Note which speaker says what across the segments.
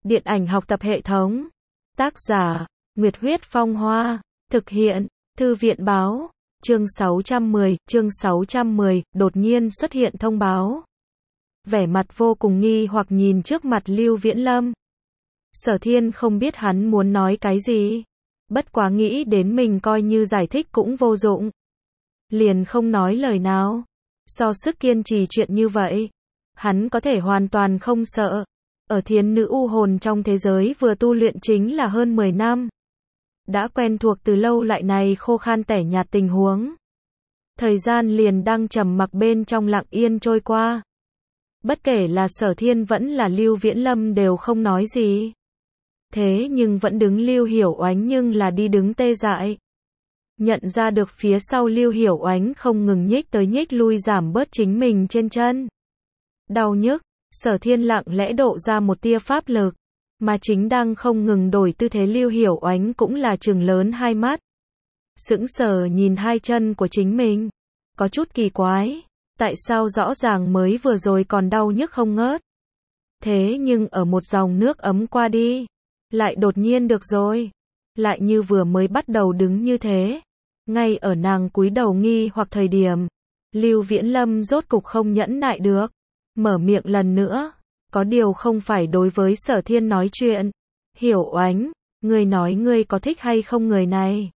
Speaker 1: Điện ảnh học tập hệ thống. Tác giả, Nguyệt Huyết Phong Hoa. Thực hiện, Thư viện báo. Chương 610, đột nhiên xuất hiện thông báo. Vẻ mặt vô cùng nghi hoặc nhìn trước mặt Lưu Viễn Lâm. Sở Thiên không biết hắn muốn nói cái gì. Bất quá nghĩ đến mình coi như giải thích cũng vô dụng. Liền không nói lời nào. So sức kiên trì chuyện như vậy, hắn có thể hoàn toàn không sợ. Ở Thiến Nữ U Hồn trong thế giới vừa tu luyện chính là hơn 10 năm. Đã quen thuộc từ lâu lại này khô khan tẻ nhạt tình huống. Thời gian liền đang trầm mặc bên trong lặng yên trôi qua. Bất kể là Sở Thiên vẫn là Lưu Viễn Lâm đều không nói gì. Thế nhưng vẫn đứng Lưu Hiểu Oánh nhưng là đi đứng tê dại. Nhận ra được phía sau Lưu Hiểu Oánh không ngừng nhích tới nhích lui giảm bớt chính mình trên chân. Đau nhức, Sở Thiên lặng lẽ độ ra một tia pháp lực. Mà chính đang không ngừng đổi tư thế Lưu Hiểu Oánh cũng là trừng lớn hai mắt. Sững sờ nhìn hai chân của chính mình. Có chút kỳ quái. Tại sao rõ ràng mới vừa rồi còn đau nhức không ngớt. Thế nhưng ở một dòng nước ấm qua đi. Lại đột nhiên được rồi. Lại như vừa mới bắt đầu đứng như thế. Ngay ở nàng cúi đầu nghi hoặc thời điểm. Lưu Viễn Lâm rốt cục không nhẫn nại được. Mở miệng lần nữa. Có điều không phải đối với Sở Thiên nói chuyện. Hiểu Oánh, ngươi nói ngươi có thích hay không người này?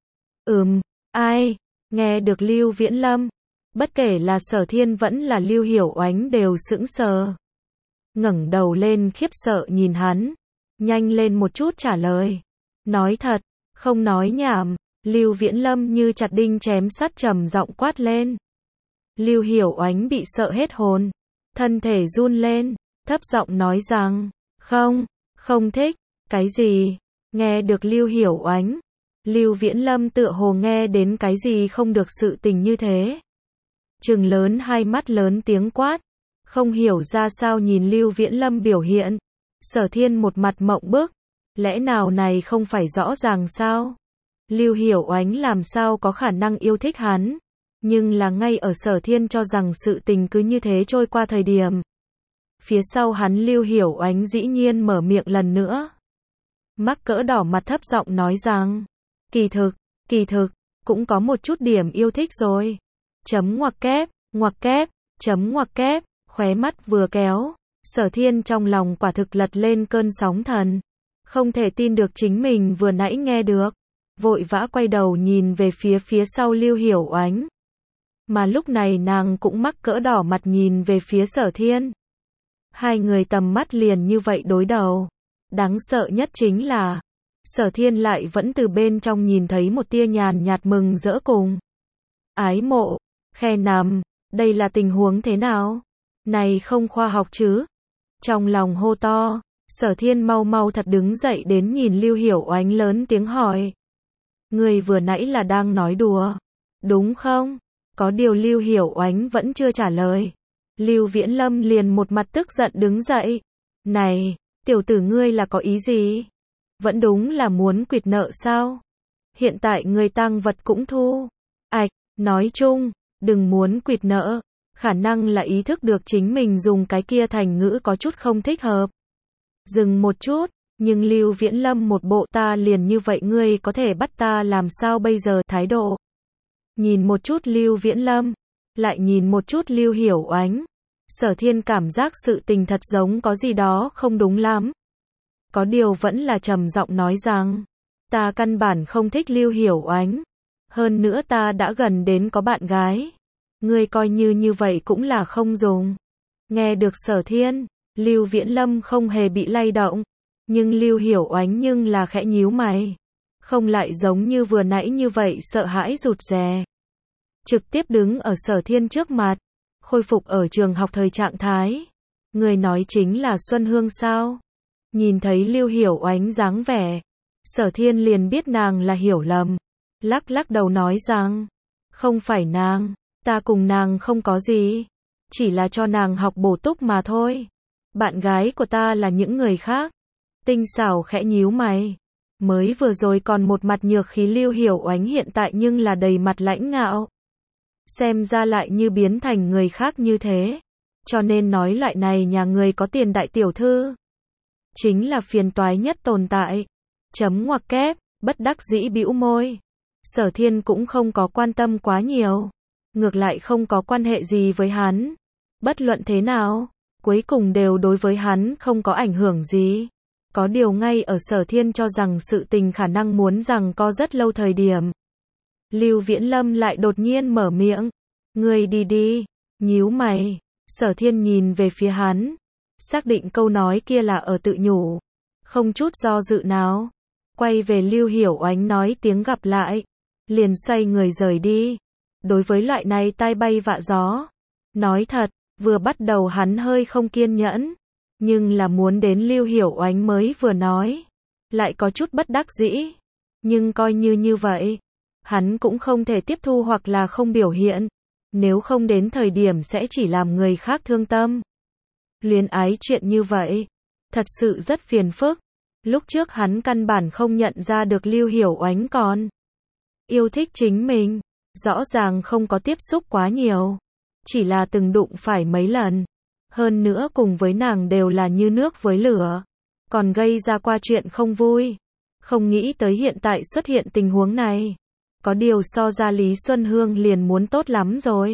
Speaker 1: Ai? Nghe được Lưu Viễn Lâm. Bất kể là Sở Thiên vẫn là Lưu Hiểu Oánh đều sững sờ. Ngẩng đầu lên khiếp sợ nhìn hắn. Nhanh lên một chút trả lời. Nói thật, không nói nhảm. Lưu Viễn Lâm như chặt đinh chém sắt trầm giọng quát lên. Lưu Hiểu Oánh bị sợ hết hồn. Thân thể run lên. Thấp giọng nói rằng, không thích, cái gì? Nghe được Lưu Hiểu Oánh. Lưu Viễn Lâm tựa hồ nghe đến cái gì không được sự tình như thế. Trừng lớn hai mắt lớn tiếng quát. Không hiểu ra sao nhìn Lưu Viễn Lâm biểu hiện. Sở Thiên một mặt mộng bức. Lẽ nào này không phải rõ ràng sao? Lưu Hiểu Oánh làm sao có khả năng yêu thích hắn? Nhưng là ngay ở Sở Thiên cho rằng sự tình cứ như thế trôi qua thời điểm. Phía sau hắn Lưu Hiểu Oánh dĩ nhiên mở miệng lần nữa. Mắc cỡ đỏ mặt thấp giọng nói rằng. Kỳ thực, cũng có một chút điểm yêu thích rồi. Ngoặc kép, khóe mắt vừa kéo. Sở Thiên trong lòng quả thực lật lên cơn sóng thần. Không thể tin được chính mình vừa nãy nghe được. Vội vã quay đầu nhìn về phía sau Lưu Hiểu Oánh. Mà lúc này nàng cũng mắc cỡ đỏ mặt nhìn về phía Sở Thiên. Hai người tầm mắt liền như vậy đối đầu. Đáng sợ nhất chính là Sở Thiên lại vẫn từ bên trong nhìn thấy một tia nhàn nhạt mừng rỡ cùng ái mộ. Khe nằm, đây là tình huống thế nào? Này không khoa học chứ? Trong lòng hô to, Sở Thiên mau thật đứng dậy đến nhìn Lưu Hiểu Oánh lớn tiếng hỏi. Người vừa nãy là đang nói đùa, đúng không? Có điều Lưu Hiểu Oánh vẫn chưa trả lời. Lưu Viễn Lâm liền một mặt tức giận đứng dậy. Này, tiểu tử ngươi là có ý gì? Vẫn đúng là muốn quỵt nợ sao? Hiện tại người tang vật cũng thu. Nói chung, đừng muốn quỵt nợ. Khả năng là ý thức được chính mình dùng cái kia thành ngữ có chút không thích hợp. Dừng một chút, nhưng Lưu Viễn Lâm một bộ ta liền như vậy ngươi có thể bắt ta làm sao bây giờ thái độ. Nhìn một chút Lưu Viễn Lâm, lại nhìn một chút Lưu Hiểu Oánh. Sở Thiên cảm giác sự tình thật giống có gì đó không đúng lắm. Có điều vẫn là trầm giọng nói rằng, ta căn bản không thích Lưu Hiểu Oánh. Hơn nữa ta đã gần đến có bạn gái. Ngươi coi như vậy cũng là không dùng. Nghe được Sở Thiên, Lưu Viễn Lâm không hề bị lay động. Nhưng Lưu Hiểu Oánh nhưng là khẽ nhíu mày. Không lại giống như vừa nãy như vậy sợ hãi rụt rè. Trực tiếp đứng ở Sở Thiên trước mặt. Khôi phục ở trường học thời trạng thái. Người nói chính là Xuân Hương sao? Nhìn thấy Lưu Hiểu Oánh dáng vẻ. Sở Thiên liền biết nàng là hiểu lầm. Lắc đầu nói rằng. Không phải nàng. Ta cùng nàng không có gì. Chỉ là cho nàng học bổ túc mà thôi. Bạn gái của ta là những người khác. Tinh xảo khẽ nhíu mày. Mới vừa rồi còn một mặt nhược khí Lưu Hiểu Oánh hiện tại nhưng là đầy mặt lãnh ngạo. Xem ra lại như biến thành người khác như thế. Cho nên nói loại này nhà người có tiền đại tiểu thư. chính là phiền toái nhất tồn tại. Chấm ngoặc kép, bất đắc dĩ bĩu môi. Sở Thiên cũng không có quan tâm quá nhiều. Ngược lại không có quan hệ gì với hắn. Bất luận thế nào, cuối cùng đều đối với hắn không có ảnh hưởng gì. Có điều ngay ở Sở Thiên cho rằng sự tình khả năng muốn rằng có rất lâu thời điểm. Lưu Viễn Lâm lại đột nhiên mở miệng. Ngươi đi đi, nhíu mày. Sở Thiên nhìn về phía hắn. Xác định câu nói kia là ở tự nhủ. Không chút do dự nào. Quay về Lưu Hiểu Oánh nói tiếng gặp lại. Liền xoay người rời đi. Đối với loại này tai bay vạ gió. Nói thật, vừa bắt đầu hắn hơi không kiên nhẫn. Nhưng là muốn đến Lưu Hiểu Oánh mới vừa nói. Lại có chút bất đắc dĩ. Nhưng coi như vậy. Hắn cũng không thể tiếp thu hoặc là không biểu hiện. Nếu không đến thời điểm sẽ chỉ làm người khác thương tâm. Luyến ái chuyện như vậy. Thật sự rất phiền phức. Lúc trước hắn căn bản không nhận ra được Lưu Hiểu Oánh còn yêu thích chính mình. Rõ ràng không có tiếp xúc quá nhiều. Chỉ là từng đụng phải mấy lần. Hơn nữa cùng với nàng đều là như nước với lửa. Còn gây ra qua chuyện không vui. Không nghĩ tới hiện tại xuất hiện tình huống này. Có điều so ra Lý Xuân Hương liền muốn tốt lắm rồi.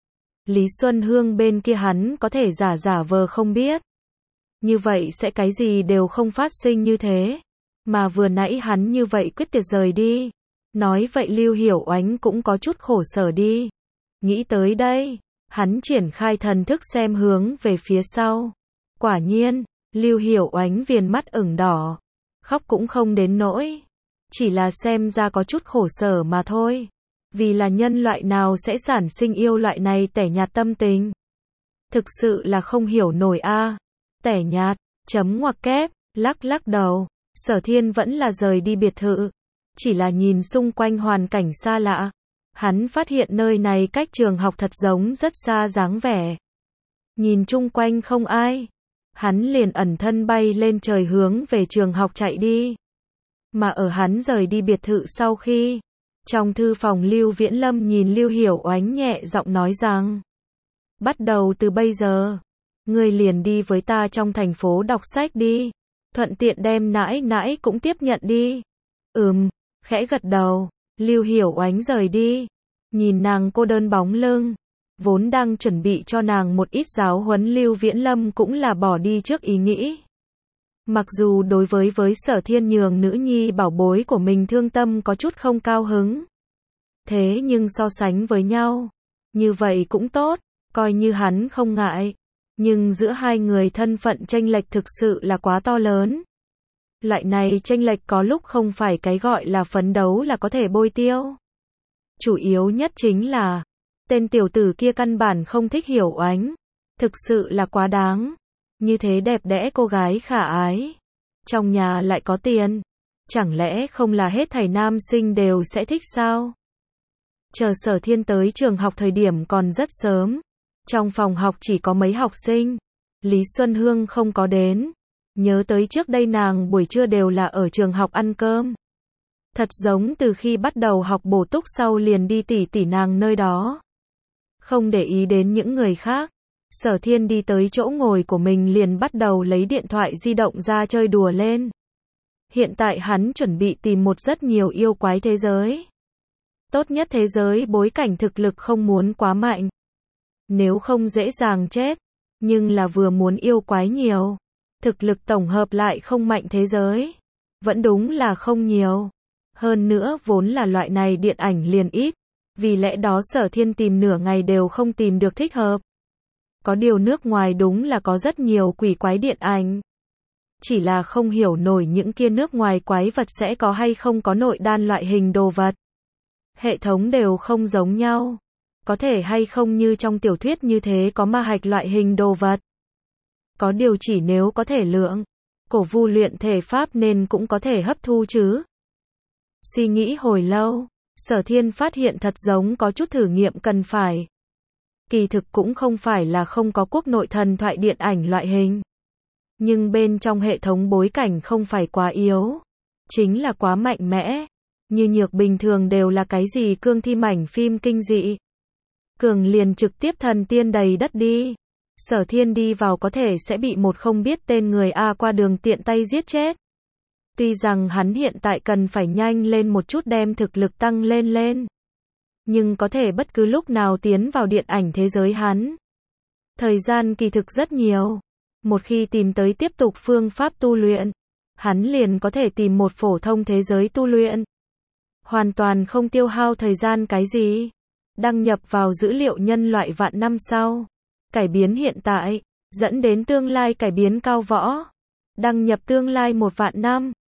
Speaker 1: Lý Xuân Hương bên kia hắn có thể giả vờ không biết. Như vậy sẽ cái gì đều không phát sinh như thế. Mà vừa nãy hắn như vậy quyết tuyệt rời đi. Nói vậy Lưu Hiểu Oánh cũng có chút khổ sở đi. Nghĩ tới đây, hắn triển khai thần thức xem hướng về phía sau. Quả nhiên, Lưu Hiểu Oánh viền mắt ửng đỏ. Khóc cũng không đến nỗi. Chỉ là xem ra có chút khổ sở mà thôi. Vì là nhân loại nào sẽ sản sinh yêu loại này tẻ nhạt tâm tình. Thực sự là không hiểu nổi a. Tẻ nhạt, chấm ngoặc kép, lắc đầu. Sở Thiên vẫn là rời đi biệt thự. Chỉ là nhìn xung quanh hoàn cảnh xa lạ. Hắn phát hiện nơi này cách trường học thật giống rất xa dáng vẻ. Nhìn chung quanh không ai. Hắn liền ẩn thân bay lên trời hướng về trường học chạy đi. Mà ở hắn rời đi biệt thự sau khi. Trong thư phòng Lưu Viễn Lâm nhìn Lưu Hiểu Oánh nhẹ giọng nói rằng. Bắt đầu từ bây giờ. Ngươi liền đi với ta trong thành phố đọc sách đi. Thuận tiện đem nãi nãi cũng tiếp nhận đi. Khẽ gật đầu. Lưu Hiểu Oánh rời đi. Nhìn nàng cô đơn bóng lưng. Vốn đang chuẩn bị cho nàng một ít giáo huấn Lưu Viễn Lâm cũng là bỏ đi trước ý nghĩ. Mặc dù đối với Sở Thiên nhường nữ nhi bảo bối của mình thương tâm có chút không cao hứng. Thế nhưng so sánh với nhau. Như vậy cũng tốt. Coi như hắn không ngại. Nhưng giữa hai người thân phận chênh lệch thực sự là quá to lớn. Loại này chênh lệch có lúc không phải cái gọi là phấn đấu là có thể bôi tiêu. Chủ yếu nhất chính là, tên tiểu tử kia căn bản không thích Hiểu Oánh. Thực sự là quá đáng. Như thế đẹp đẽ cô gái khả ái. Trong nhà lại có tiền. Chẳng lẽ không là hết thảy nam sinh đều sẽ thích sao? Chờ Sở Thiên tới trường học thời điểm còn rất sớm. Trong phòng học chỉ có mấy học sinh. Lý Xuân Hương không có đến. Nhớ tới trước đây nàng buổi trưa đều là ở trường học ăn cơm. Thật giống từ khi bắt đầu học bổ túc sau liền đi tỉ nàng nơi đó. Không để ý đến những người khác. Sở Thiên đi tới chỗ ngồi của mình liền bắt đầu lấy điện thoại di động ra chơi đùa lên. Hiện tại hắn chuẩn bị tìm một rất nhiều yêu quái thế giới. Tốt nhất thế giới bối cảnh thực lực không muốn quá mạnh. Nếu không dễ dàng chết. Nhưng là vừa muốn yêu quái nhiều. Thực lực tổng hợp lại không mạnh thế giới. Vẫn đúng là không nhiều. Hơn nữa vốn là loại này điện ảnh liền ít. Vì lẽ đó Sở Thiên tìm nửa ngày đều không tìm được thích hợp. Có điều nước ngoài đúng là có rất nhiều quỷ quái điện ảnh. Chỉ là không hiểu nổi những kia nước ngoài quái vật sẽ có hay không có nội đan loại hình đồ vật. Hệ thống đều không giống nhau. Có thể hay không như trong tiểu thuyết như thế có ma hạch loại hình đồ vật. Có điều chỉ nếu có thể lượng. Cổ vu luyện thể pháp nên cũng có thể hấp thu chứ. Suy nghĩ hồi lâu. Sở Thiên phát hiện thật giống có chút thử nghiệm cần phải. Kỳ thực cũng không phải là không có quốc nội thần thoại điện ảnh loại hình. Nhưng bên trong hệ thống bối cảnh không phải quá yếu. Chính là quá mạnh mẽ. Như nhược bình thường đều là cái gì cương thi mảnh phim kinh dị. Cường liền trực tiếp thần tiên đầy đất đi. Sở Thiên đi vào có thể sẽ bị một không biết tên người A qua đường tiện tay giết chết. Tuy rằng hắn hiện tại cần phải nhanh lên một chút đem thực lực tăng lên. Nhưng có thể bất cứ lúc nào tiến vào điện ảnh thế giới hắn. Thời gian kỳ thực rất nhiều. Một khi tìm tới tiếp tục phương pháp tu luyện, hắn liền có thể tìm một phổ thông thế giới tu luyện. Hoàn toàn không tiêu hao thời gian cái gì. Đăng nhập vào dữ liệu nhân loại vạn năm sau. Cải biến hiện tại, dẫn đến tương lai cải biến cao võ. Đăng nhập tương lai 1 vạn năm.